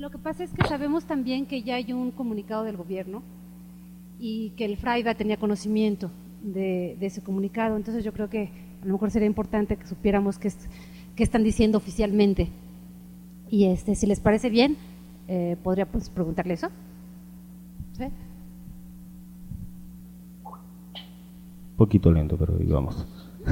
Lo que pasa es que sabemos también que ya hay un comunicado del gobierno y que el Fraiba tenía conocimiento de ese comunicado, entonces yo creo que a lo mejor sería importante que supiéramos qué están diciendo oficialmente. Y si les parece bien, podría pues preguntarle eso. ¿Sí? Un poquito lento, pero digamos.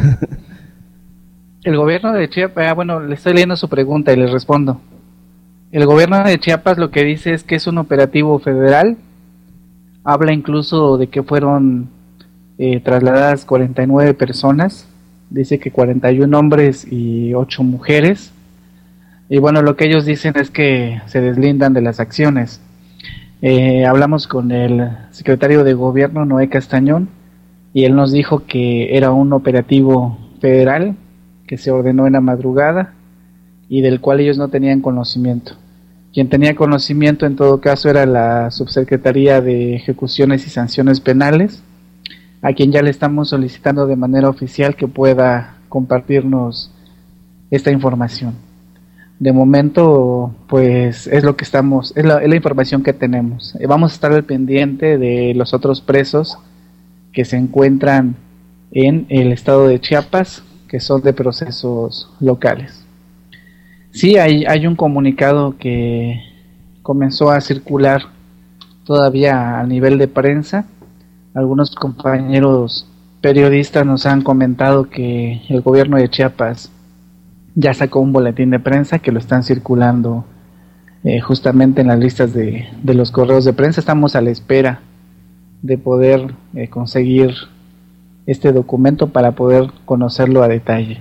El gobierno de Chiapas, bueno, le estoy leyendo su pregunta y le respondo. El gobierno de Chiapas lo que dice es que es un operativo federal. Habla incluso de que fueron trasladadas 49 personas. Dice que 41 hombres y 8 mujeres. Y bueno, lo que ellos dicen es que se deslindan de las acciones. Hablamos con el secretario de gobierno, Noé Castañón, y él nos dijo que era un operativo federal que se ordenó en la madrugada y del cual ellos no tenían conocimiento. Quien tenía conocimiento en todo caso era la Subsecretaría de Ejecuciones y Sanciones Penales, a quien ya le estamos solicitando de manera oficial que pueda compartirnos esta información. De momento, pues es lo que estamos, es la información que tenemos. Vamos a estar al pendiente de los otros presos que se encuentran en el estado de Chiapas, que son de procesos locales. Sí, hay un comunicado que comenzó a circular todavía a nivel de prensa. Algunos compañeros periodistas nos han comentado que el gobierno de Chiapas ya sacó un boletín de prensa que lo están circulando justamente en las listas de los correos de prensa. Estamos a la espera de poder conseguir este documento para poder conocerlo a detalle.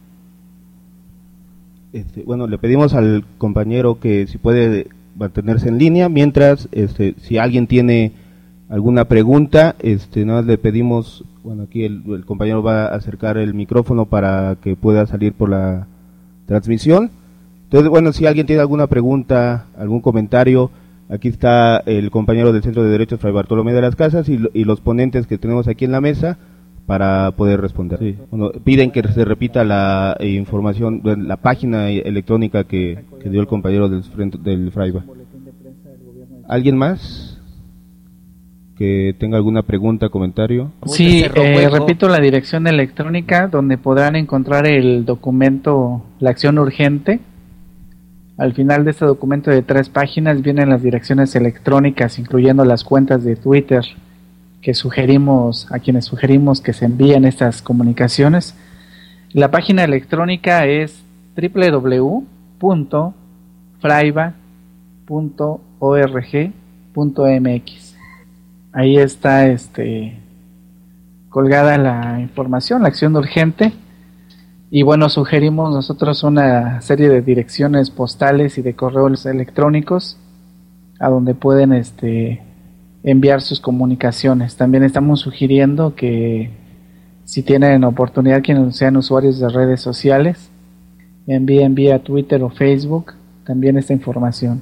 Bueno, le pedimos al compañero que si puede mantenerse en línea, mientras si alguien tiene alguna pregunta, nada más le pedimos, bueno, aquí el compañero va a acercar el micrófono para que pueda salir por la transmisión. Entonces, bueno, si alguien tiene alguna pregunta, algún comentario, aquí está el compañero del Centro de Derechos Fray Bartolomé de las Casas y los ponentes que tenemos aquí en la mesa para poder responder. Sí. Bueno, piden que se repita la información, la página electrónica que dio el compañero del Fraiba. ¿Alguien más que tenga alguna pregunta, comentario? Sí, repito la dirección electrónica donde podrán encontrar el documento, la acción urgente. Al final de este documento de 3 páginas vienen las direcciones electrónicas, incluyendo las cuentas de Twitter que a quienes sugerimos que se envíen estas comunicaciones. La página electrónica es www.fraiba.org.mx. Ahí está colgada la información, la acción urgente. Y bueno, sugerimos nosotros una serie de direcciones postales y de correos electrónicos a donde pueden enviar sus comunicaciones. También estamos sugiriendo que si tienen oportunidad, quienes sean usuarios de redes sociales, envíen vía Twitter o Facebook también esta información.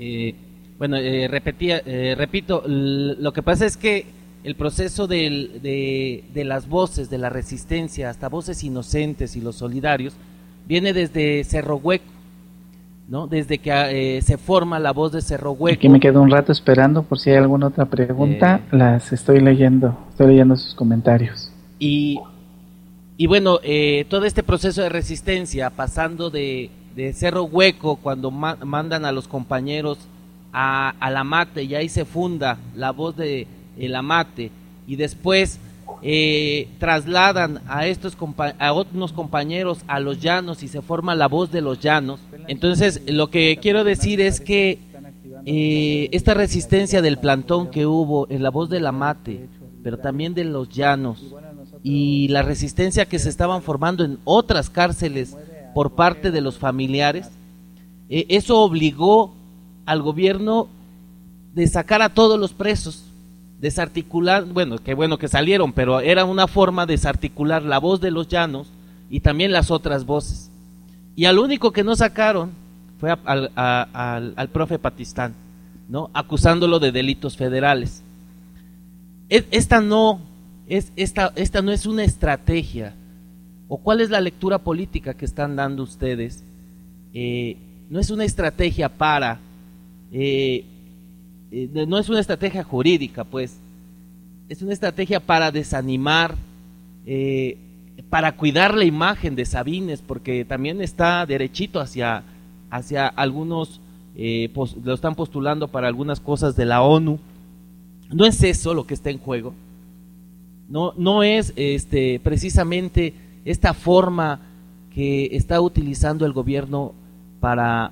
Repito, lo que pasa es que el proceso de las voces de la resistencia hasta Voces Inocentes y los Solidarios viene desde Cerro Hueco, ¿no? Desde que se forma la voz de Cerro Hueco. Aquí me quedo un rato esperando por si hay alguna otra pregunta, las estoy leyendo sus comentarios. Y bueno, todo este proceso de resistencia, pasando de Cerro Hueco, cuando mandan a los compañeros a la Mate, y ahí se funda la voz de la Mate, y después trasladan a unos compañeros a los Llanos y se forma la voz de los Llanos. Entonces, lo que quiero decir es que esta resistencia del plantón que hubo en la voz de la Mate, pero también de los Llanos, y la resistencia que se estaban formando en otras cárceles por parte de los familiares, eso obligó al gobierno de sacar a todos los presos, desarticular, bueno que salieron, pero era una forma de desarticular la voz de los Llanos y también las otras voces. Y al único que no sacaron fue al profe Patistán, ¿no? Acusándolo de delitos federales. Esta no es una estrategia. ¿O cuál es la lectura política que están dando ustedes? No es una estrategia para no es una estrategia jurídica, pues, es una estrategia para desanimar, para cuidar la imagen de Sabines, porque también está derechito hacia algunos, lo están postulando para algunas cosas de la ONU. No es eso lo que está en juego, no es precisamente esta forma que está utilizando el gobierno para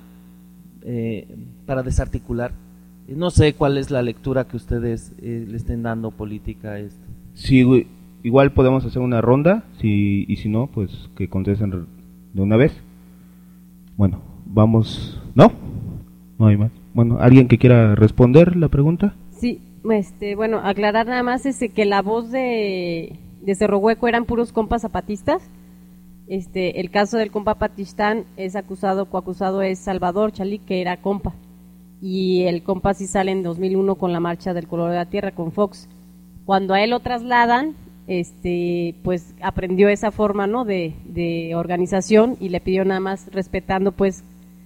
desarticular. No sé cuál es la lectura que ustedes le estén dando política a esto. Sí, igual podemos hacer una ronda, y si no, pues que contesten de una vez. Bueno, vamos. ¿No? No hay más. Bueno, ¿alguien que quiera responder la pregunta? Sí, bueno, aclarar nada más que la voz de Cerro Hueco eran puros compas zapatistas. El caso del compa Patistán es coacusado es Salvador Chalic, que era compa. Y el compa sí sale en 2001 con la marcha del color de la tierra con Fox. Cuando a él lo trasladan, pues aprendió esa forma, ¿no?, de organización, y le pidió nada más respetando pues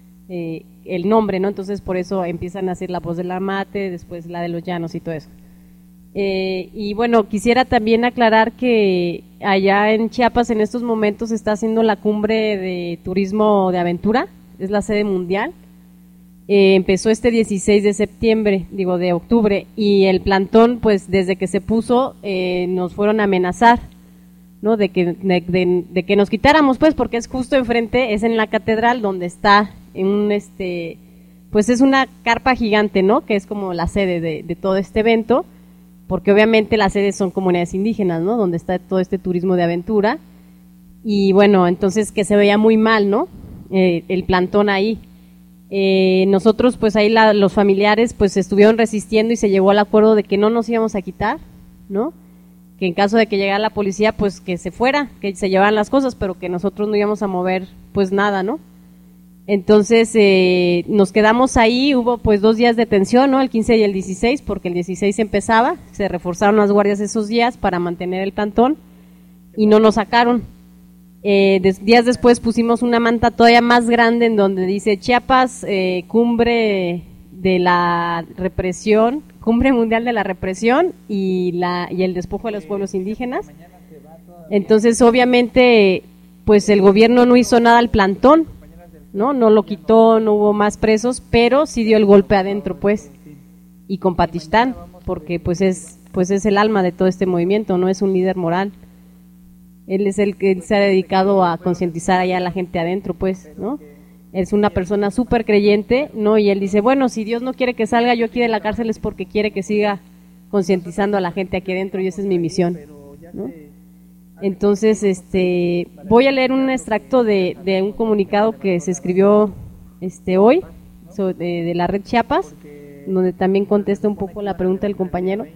el nombre, ¿no? Entonces por eso empiezan a hacer la voz de la Mate, después la de los Llanos y todo eso. Y bueno, quisiera también aclarar que allá en Chiapas en estos momentos se está haciendo la cumbre de turismo de aventura, es la sede mundial. Empezó 16 de octubre, y el plantón, pues desde que se puso, nos fueron a amenazar, ¿no?, de que nos quitáramos, pues, porque es justo enfrente, es en la catedral donde está en pues es una carpa gigante, ¿no?, que es como la sede de todo este evento, porque obviamente las sedes son comunidades indígenas, ¿no?, donde está todo este turismo de aventura. Y bueno, entonces que se veía muy mal, ¿no?, el plantón ahí. Nosotros pues ahí los familiares pues estuvieron resistiendo, y se llegó al acuerdo de que no nos íbamos a quitar, ¿no?, que en caso de que llegara la policía pues que se fuera, que se llevaran las cosas, pero que nosotros no íbamos a mover pues nada, ¿no? Entonces nos quedamos ahí, hubo pues 2 días de tensión, ¿no?, el 15 y el 16, porque el 16 empezaba, se reforzaron las guardias esos días para mantener el plantón, y no nos sacaron. Días después pusimos una manta todavía más grande en donde dice Chiapas, cumbre de la represión, cumbre mundial de la represión y el despojo de los pueblos indígenas. Entonces obviamente pues el gobierno no hizo nada al plantón, no lo quitó, no hubo más presos, pero sí dio el golpe adentro, pues, y con Patistán, porque pues es el alma de todo este movimiento, no es un líder moral. Él es el que se ha dedicado a concientizar allá a la gente adentro, pues, ¿no? Es una persona súper creyente, ¿no? Y él dice, bueno, si Dios no quiere que salga yo aquí de la cárcel es porque quiere que siga concientizando a la gente aquí adentro, y esa es mi misión, ¿no? Entonces, voy a leer un extracto de un comunicado que se escribió hoy de la Red Chiapas, donde también contesta un poco la pregunta del compañero.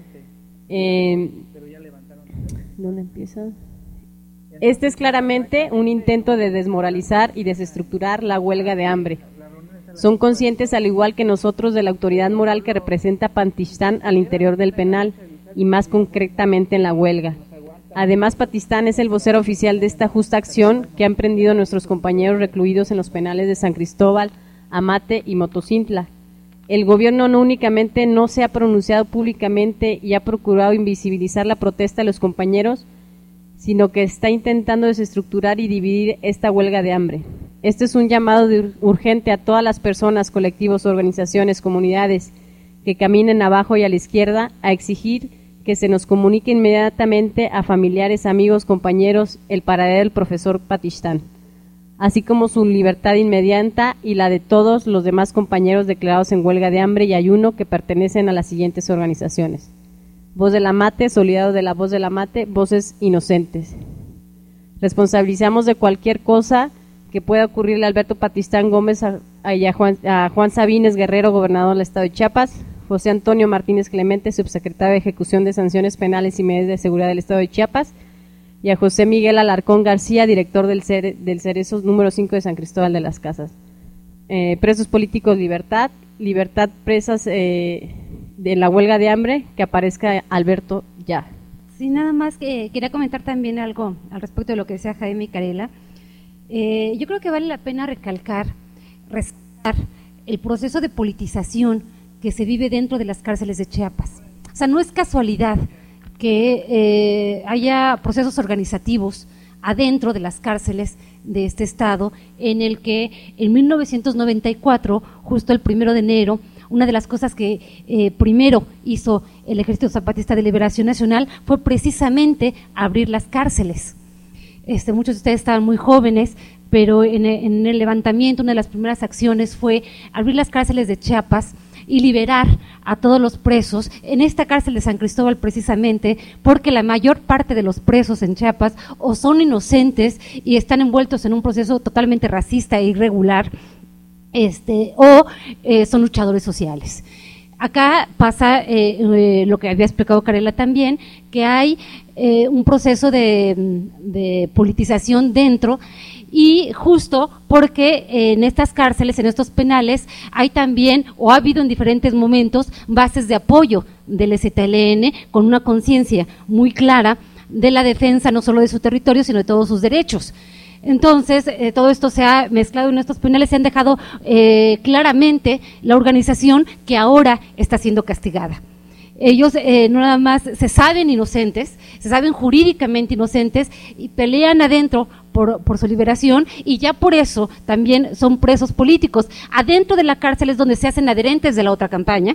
¿Dónde empieza? Este es claramente un intento de desmoralizar y desestructurar la huelga de hambre. Son conscientes, al igual que nosotros, de la autoridad moral que representa Patistán al interior del penal, y más concretamente en la huelga. Además, Patistán es el vocero oficial de esta justa acción que han emprendido nuestros compañeros recluidos en los penales de San Cristóbal, Amate y Motocintla. El gobierno no únicamente no se ha pronunciado públicamente y ha procurado invisibilizar la protesta de los compañeros, sino que está intentando desestructurar y dividir esta huelga de hambre. Este es un llamado urgente a todas las personas, colectivos, organizaciones, comunidades que caminen abajo y a la izquierda a exigir que se nos comunique inmediatamente a familiares, amigos, compañeros el paradero del profesor Patistán, así como su libertad inmediata y la de todos los demás compañeros declarados en huelga de hambre y ayuno que pertenecen a las siguientes organizaciones: Voz de la Mate, solidario de la Voz de la Mate, Voces Inocentes. Responsabilizamos de cualquier cosa que pueda ocurrirle a Alberto Patistán Gómez, a Juan Sabines Guerrero, gobernador del estado de Chiapas, José Antonio Martínez Clemente, subsecretario de Ejecución de Sanciones Penales y Medidas de Seguridad del estado de Chiapas, y a José Miguel Alarcón García, director del Cerezo número 5 de San Cristóbal de las Casas. Presos políticos, libertad presas de la huelga de hambre, que aparezca Alberto ya. Sí, nada más que quería comentar también algo al respecto de lo que decía Jaime Carela. Yo creo que vale la pena rescatar el proceso de politización que se vive dentro de las cárceles de Chiapas. O sea, no es casualidad que haya procesos organizativos adentro de las cárceles de este estado, en el que en 1994, justo el 1 de enero, una de las cosas que primero hizo el Ejército Zapatista de Liberación Nacional fue precisamente abrir las cárceles. Muchos de ustedes estaban muy jóvenes, pero en el levantamiento una de las primeras acciones fue abrir las cárceles de Chiapas y liberar a todos los presos, en esta cárcel de San Cristóbal precisamente, porque la mayor parte de los presos en Chiapas o son inocentes y están envueltos en un proceso totalmente racista e irregular, o son luchadores sociales. Acá pasa lo que había explicado Karela también, que hay un proceso de politización dentro, y justo porque en estas cárceles, en estos penales, hay también, o ha habido en diferentes momentos, bases de apoyo del EZLN con una conciencia muy clara de la defensa no solo de su territorio, sino de todos sus derechos. Entonces, todo esto se ha mezclado en estos penales, se han dejado claramente la organización que ahora está siendo castigada. Ellos no nada más se saben inocentes, se saben jurídicamente inocentes y pelean adentro por su liberación, y ya por eso también son presos políticos. Adentro de la cárcel es donde se hacen adherentes de la otra campaña.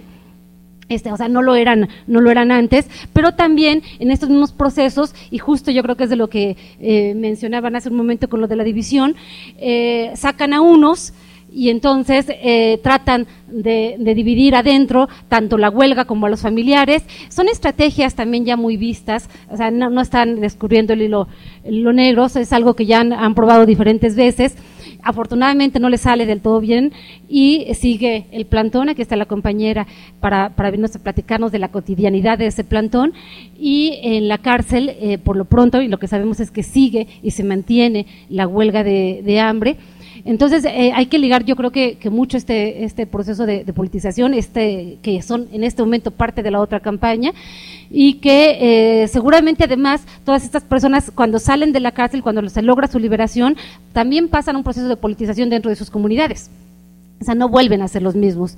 O sea, no lo eran antes, pero también en estos mismos procesos, y justo yo creo que es de lo que mencionaban hace un momento con lo de la división, sacan a unos y entonces tratan de dividir adentro tanto la huelga como a los familiares. Son estrategias también ya muy vistas, o sea, no están descubriendo el hilo negro, es algo que ya han probado diferentes veces. Afortunadamente no le sale del todo bien y sigue el plantón. Aquí está la compañera para venirnos a platicarnos de la cotidianidad de ese plantón. Y en la cárcel, por lo pronto, y lo que sabemos es que sigue y se mantiene la huelga de hambre. Entonces hay que ligar, yo creo que mucho este proceso de politización, que son en este momento parte de la otra campaña, y que seguramente además todas estas personas cuando salen de la cárcel, cuando se logra su liberación, también pasan un proceso de politización dentro de sus comunidades, o sea, no vuelven a ser los mismos.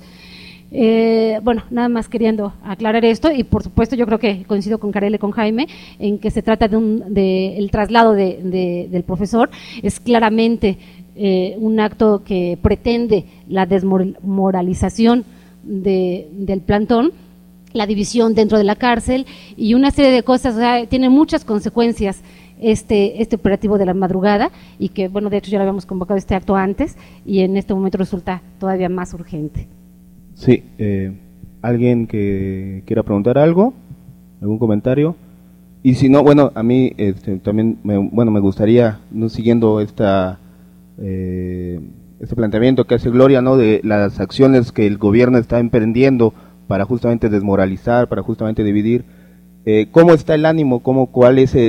Bueno, nada más queriendo aclarar esto, y por supuesto yo creo que coincido con Karela y con Jaime en que se trata de el traslado del profesor, es claramente un acto que pretende la desmoralización del plantón, la división dentro de la cárcel y una serie de cosas. O sea, tiene muchas consecuencias este operativo de la madrugada, y que, bueno, de hecho ya lo habíamos convocado este acto antes y en este momento resulta todavía más urgente. Sí, ¿alguien que quiera preguntar algo? ¿Algún comentario? Y si no, bueno, a mí también me gustaría, no siguiendo este planteamiento que hace Gloria, ¿no?, de las acciones que el gobierno está emprendiendo para justamente desmoralizar, para justamente dividir, ¿cómo está el ánimo? ¿Cuál es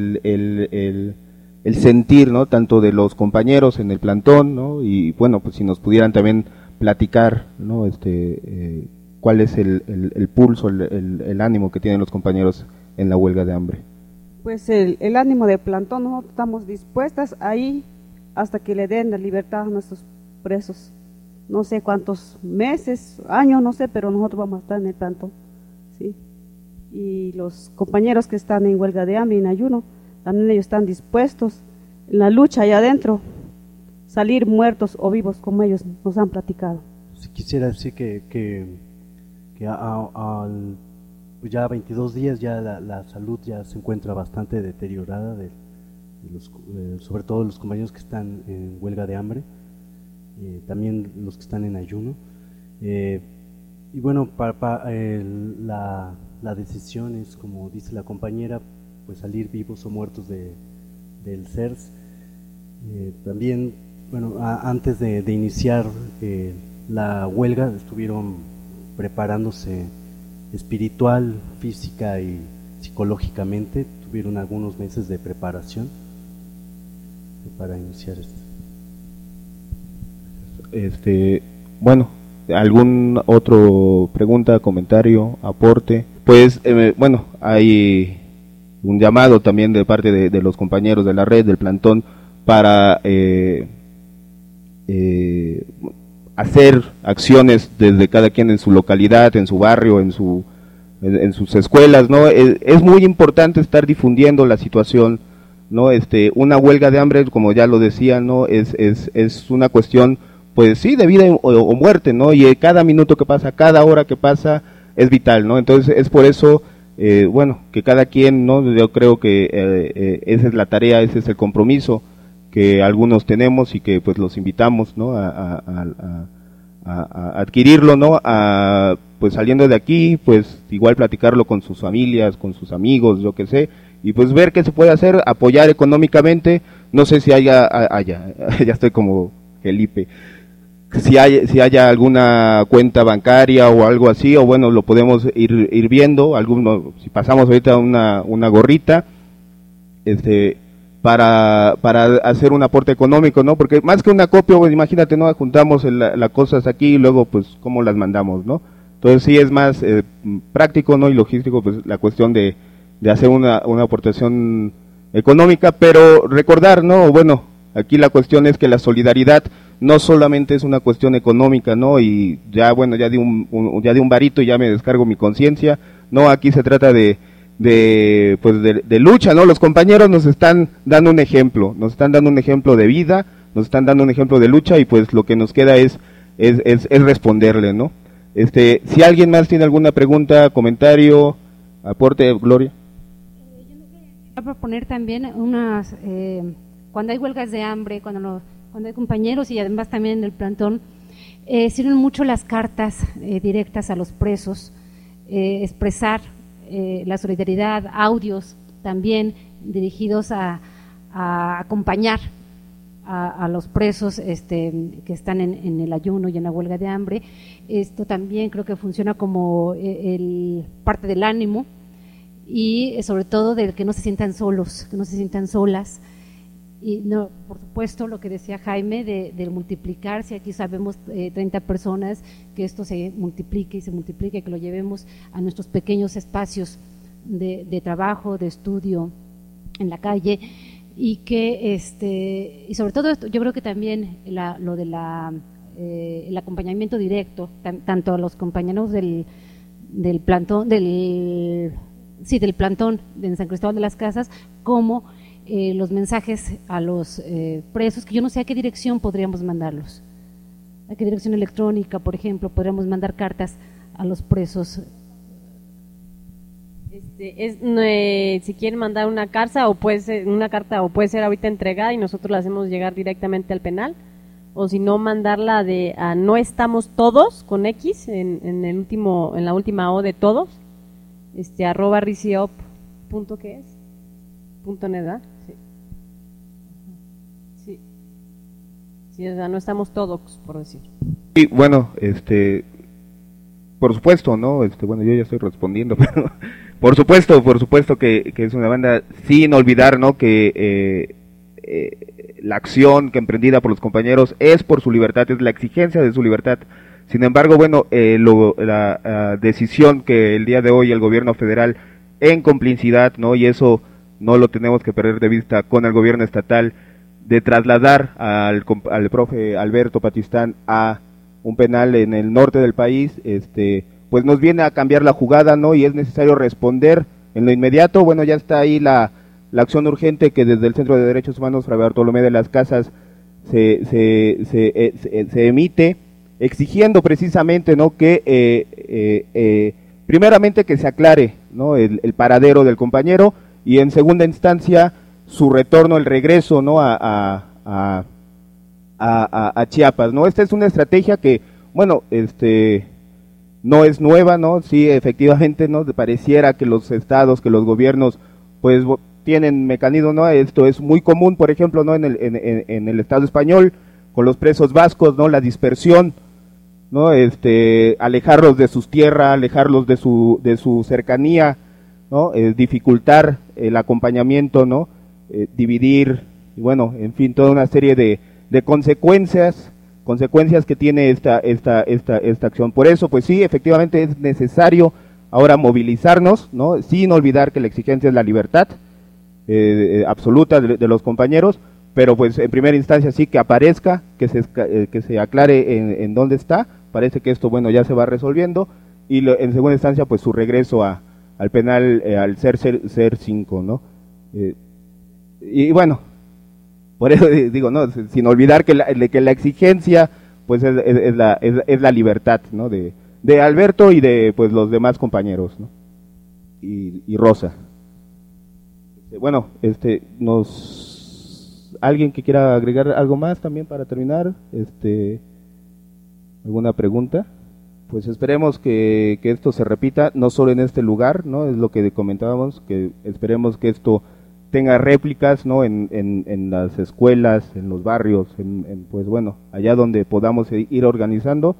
el sentir, ¿no?, tanto de los compañeros en el plantón, ¿no? Y bueno, pues si nos pudieran también platicar, ¿no?, cuál es el pulso, el ánimo que tienen los compañeros en la huelga de hambre. Pues el ánimo del plantón, nosotros estamos dispuestas ahí hasta que le den la libertad a nuestros presos. No sé cuántos meses, años, no sé, pero nosotros vamos a estar en el plantón, ¿sí? Y los compañeros que están en huelga de hambre y en ayuno, también ellos están dispuestos en la lucha allá adentro, salir muertos o vivos como ellos nos han platicado. Si quisiera decir que pues ya 22 días ya la salud ya se encuentra bastante deteriorada sobre todo los compañeros que están en huelga de hambre, también los que están en ayuno, y bueno, la decisión es, como dice la compañera, pues salir vivos o muertos del CERS. También, bueno, antes de iniciar la huelga estuvieron preparándose espiritual, física y psicológicamente, tuvieron algunos meses de preparación para iniciar Bueno, ¿algún otro pregunta, comentario, aporte? Pues bueno, hay un llamado también de parte de los compañeros de la red, del plantón, para hacer acciones desde cada quien en su localidad, en su barrio, en sus escuelas, ¿no? Es muy importante estar difundiendo la situación, ¿no? Una huelga de hambre, como ya lo decía, ¿no? Es una cuestión, pues sí, de vida o muerte, ¿no? Y cada minuto que pasa, cada hora que pasa es vital, ¿no? Entonces es por eso, bueno, que cada quien, ¿no? Yo creo que esa es la tarea, ese es el compromiso que algunos tenemos y que pues los invitamos, ¿no? A adquirirlo, ¿no? Pues saliendo de aquí, pues igual platicarlo con sus familias, con sus amigos, yo qué sé, y pues ver qué se puede hacer, apoyar económicamente. No sé si haya ya estoy como Felipe, si haya alguna cuenta bancaria o algo así, o bueno, lo podemos ir viendo, si pasamos ahorita una gorrita, para hacer un aporte económico, ¿no? Porque más que un acopio, pues imagínate, ¿no? Juntamos las cosas aquí y luego, pues, ¿cómo las mandamos, no? Entonces sí es más práctico, ¿no? Y logístico, pues, la cuestión de hacer una aportación económica, pero recordar, ¿no? Bueno, aquí la cuestión es que la solidaridad no solamente es una cuestión económica, ¿no? Y ya, bueno, ya di un varito y ya me descargo mi conciencia, no, aquí se trata de lucha, ¿no? Los compañeros nos están dando un ejemplo de vida, nos están dando un ejemplo de lucha, y pues lo que nos queda es responderle, ¿no? Si alguien más tiene alguna pregunta, comentario, aporte, Gloria. Yo voy a proponer también cuando hay huelgas de hambre, cuando hay compañeros y además también en el plantón, sirven mucho las cartas directas a los presos, expresar la solidaridad, audios también dirigidos a acompañar a los presos que están en el ayuno y en la huelga de hambre. Esto también creo que funciona como parte del ánimo, y sobre todo de que no se sientan solos, que no se sientan solas. Y no, por supuesto, lo que decía Jaime de multiplicar, si aquí sabemos 30 personas, que esto se multiplique y se multiplique, que lo llevemos a nuestros pequeños espacios de trabajo, de estudio, en la calle, y que y sobre todo esto, yo creo que también lo de el acompañamiento directo, tanto a los compañeros del plantón, del plantón de San Cristóbal de las Casas, como los mensajes a los presos, que yo no sé a qué dirección podríamos mandarlos, a qué dirección electrónica, por ejemplo, podríamos mandar cartas a los presos. Si quieren mandar una carta o puede ser ahorita entregada y nosotros la hacemos llegar directamente al penal, o si no, mandarla a no estamos todos con X en la última O de todos, @riciop. ¿Qué es? .net, ¿verdad? Sí, o sea, no estamos todos, por decir. Sí, bueno, por supuesto, ¿no? Bueno, yo ya estoy respondiendo, pero por supuesto que es una banda, sin olvidar, ¿no? Que la acción que emprendida por los compañeros es por su libertad, es la exigencia de su libertad. Sin embargo, bueno, la decisión que el día de hoy el gobierno federal, en complicidad, ¿no? Y eso no lo tenemos que perder de vista con el gobierno estatal, de trasladar al profe Alberto Patistán a un penal en el norte del país, pues nos viene a cambiar la jugada, ¿no? Y es necesario responder en lo inmediato. Bueno, ya está ahí la acción urgente que desde el Centro de Derechos Humanos Fray Bartolomé de las Casas se emite, exigiendo precisamente, ¿no? Que primeramente que se aclare, ¿no? El paradero del compañero, y en segunda instancia su retorno, el regreso, ¿no? a Chiapas, ¿no? Esta es una estrategia que, bueno, no es nueva, ¿no? Sí, efectivamente, ¿no? Pareciera que los estados, que los gobiernos, pues tienen mecanismos, ¿no? Esto es muy común, por ejemplo, ¿no? En el Estado español, con los presos vascos, ¿no? La dispersión, ¿no? Alejarlos de sus tierras, alejarlos de su cercanía, ¿no? Dificultar el acompañamiento, ¿no? Dividir, y bueno, en fin, toda una serie de consecuencias que tiene esta acción. Por eso, pues sí, efectivamente es necesario ahora movilizarnos, ¿no? Sin olvidar que la exigencia es la libertad absoluta de los compañeros, pero pues en primera instancia sí que aparezca, que se aclare en dónde está. Parece que esto, bueno, ya se va resolviendo, y en segunda instancia pues su regreso al penal, al ser 5, ¿no? Y bueno, por eso digo, no, sin olvidar que la exigencia pues es la libertad, ¿no? De Alberto y de pues los demás compañeros, ¿no? Y Rosa. Bueno, alguien que quiera agregar algo más también para terminar, ¿alguna pregunta? Pues esperemos que esto se repita, no solo en este lugar, ¿no? Es lo que comentábamos, que esperemos que esto tenga réplicas, ¿no? En las escuelas, en los barrios, pues bueno, allá donde podamos ir organizando,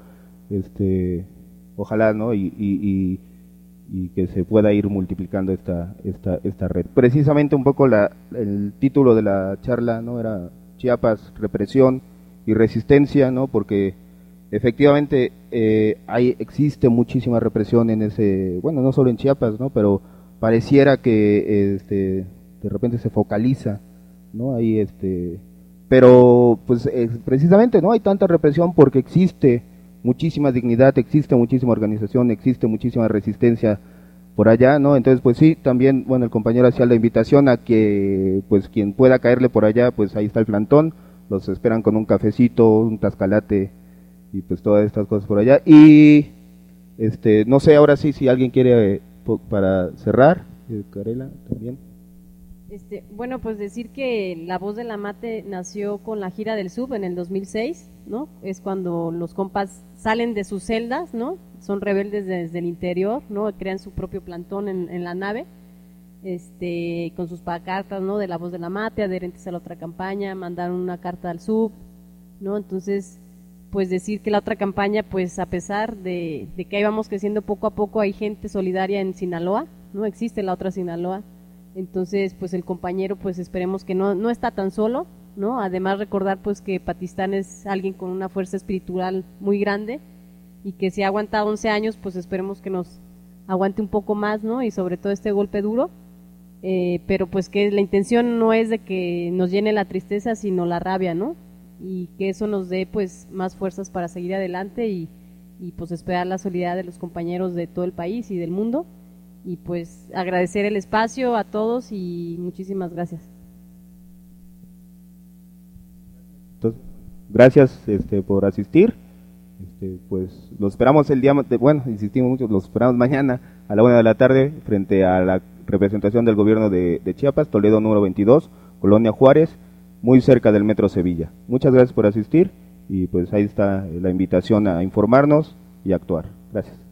ojalá, ¿no? Y que se pueda ir multiplicando esta red. Precisamente un poco el título de la charla, ¿no? Era Chiapas, represión y resistencia, ¿no? Porque efectivamente existe muchísima represión en ese, bueno, no solo en Chiapas, ¿no? Pero pareciera que de repente se focaliza, ¿no? Ahí pero pues precisamente no hay tanta represión porque existe muchísima dignidad, existe muchísima organización, existe muchísima resistencia por allá, ¿no? Entonces pues sí, también, bueno, el compañero hacía la invitación a que pues quien pueda caerle por allá, pues ahí está el plantón, los esperan con un cafecito, un tascalate y pues todas estas cosas por allá. Y no sé, ahora sí, si alguien quiere para cerrar, Carela también. Bueno, pues decir que La Voz de la Mate nació con la gira del Sub en el 2006, ¿no? Es cuando los compas salen de sus celdas, ¿no? Son rebeldes desde el interior, ¿no? Crean su propio plantón en la nave, con sus pancartas, ¿no? De La Voz de la Mate, adherentes a la otra campaña, mandaron una carta al Sub, ¿no? Entonces, pues decir que la otra campaña, pues a pesar de que ahí vamos creciendo poco a poco, hay gente solidaria en Sinaloa, ¿no? Existe la otra Sinaloa. Entonces, pues el compañero, pues esperemos que no está tan solo, ¿no? Además recordar pues que Patistán es alguien con una fuerza espiritual muy grande y que si ha aguantado 11 años, pues esperemos que nos aguante un poco más, ¿no? Y sobre todo este golpe duro, pero pues que la intención no es de que nos llene la tristeza, sino la rabia, ¿no? Y que eso nos dé pues más fuerzas para seguir adelante y pues esperar la solidaridad de los compañeros de todo el país y del mundo. Y pues agradecer el espacio a todos y muchísimas gracias. Entonces, gracias por asistir. Pues los esperamos el día, bueno, insistimos mucho, los esperamos mañana a la 1 de la tarde frente a la representación del gobierno de Chiapas, Toledo número 22, Colonia Juárez, muy cerca del Metro Sevilla. Muchas gracias por asistir y pues ahí está la invitación a informarnos y actuar. Gracias.